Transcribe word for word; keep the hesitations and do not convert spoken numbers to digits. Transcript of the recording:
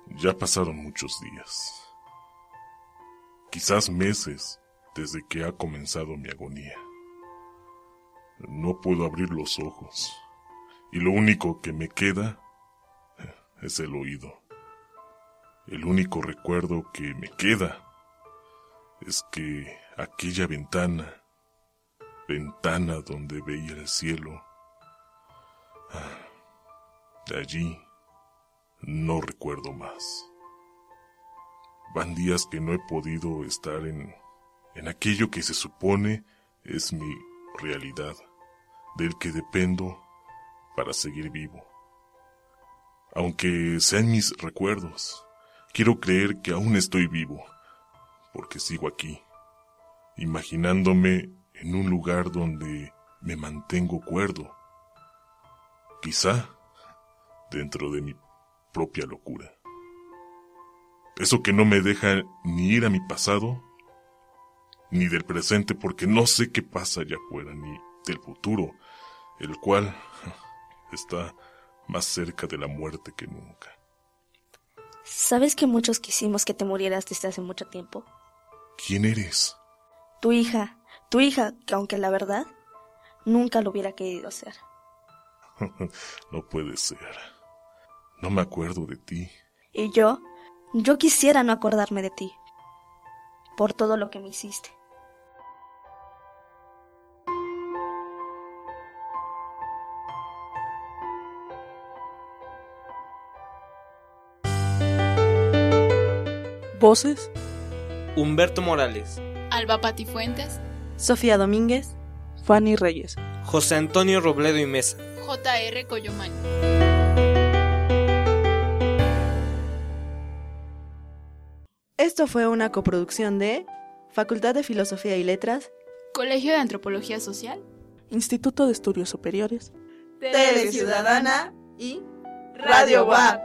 Ya pasaron muchos días, quizás meses, desde que ha comenzado mi agonía. No puedo abrir los ojos, y lo único que me queda es el oído. El único recuerdo que me queda es que aquella ventana, ventana donde veía el cielo, de allí no recuerdo más. Van días que no he podido estar en, en aquello que se supone es mi realidad, del que dependo para seguir vivo. Aunque sean mis recuerdos, quiero creer que aún estoy vivo, porque sigo aquí, imaginándome en un lugar donde me mantengo cuerdo, quizá dentro de mi propia locura. Eso que no me deja ni ir a mi pasado, ni del presente, porque no sé qué pasa allá afuera, ni del futuro, el cual está más cerca de la muerte que nunca. ¿Sabes que muchos quisimos que te murieras desde hace mucho tiempo? ¿Quién eres? Tu hija, tu hija, que aunque la verdad, nunca lo hubiera querido hacer. No puede ser. No me acuerdo de ti. Y yo, yo quisiera no acordarme de ti, por todo lo que me hiciste. Voces: Humberto Morales, Alba Patifuentes, Sofía Domínguez, Fanny Reyes, José Antonio Robledo y Mesa, J R Collomán. Esto fue una coproducción de Facultad de Filosofía y Letras, Colegio de Antropología Social, Instituto de Estudios Superiores, Tele Ciudadana y Radio W A P.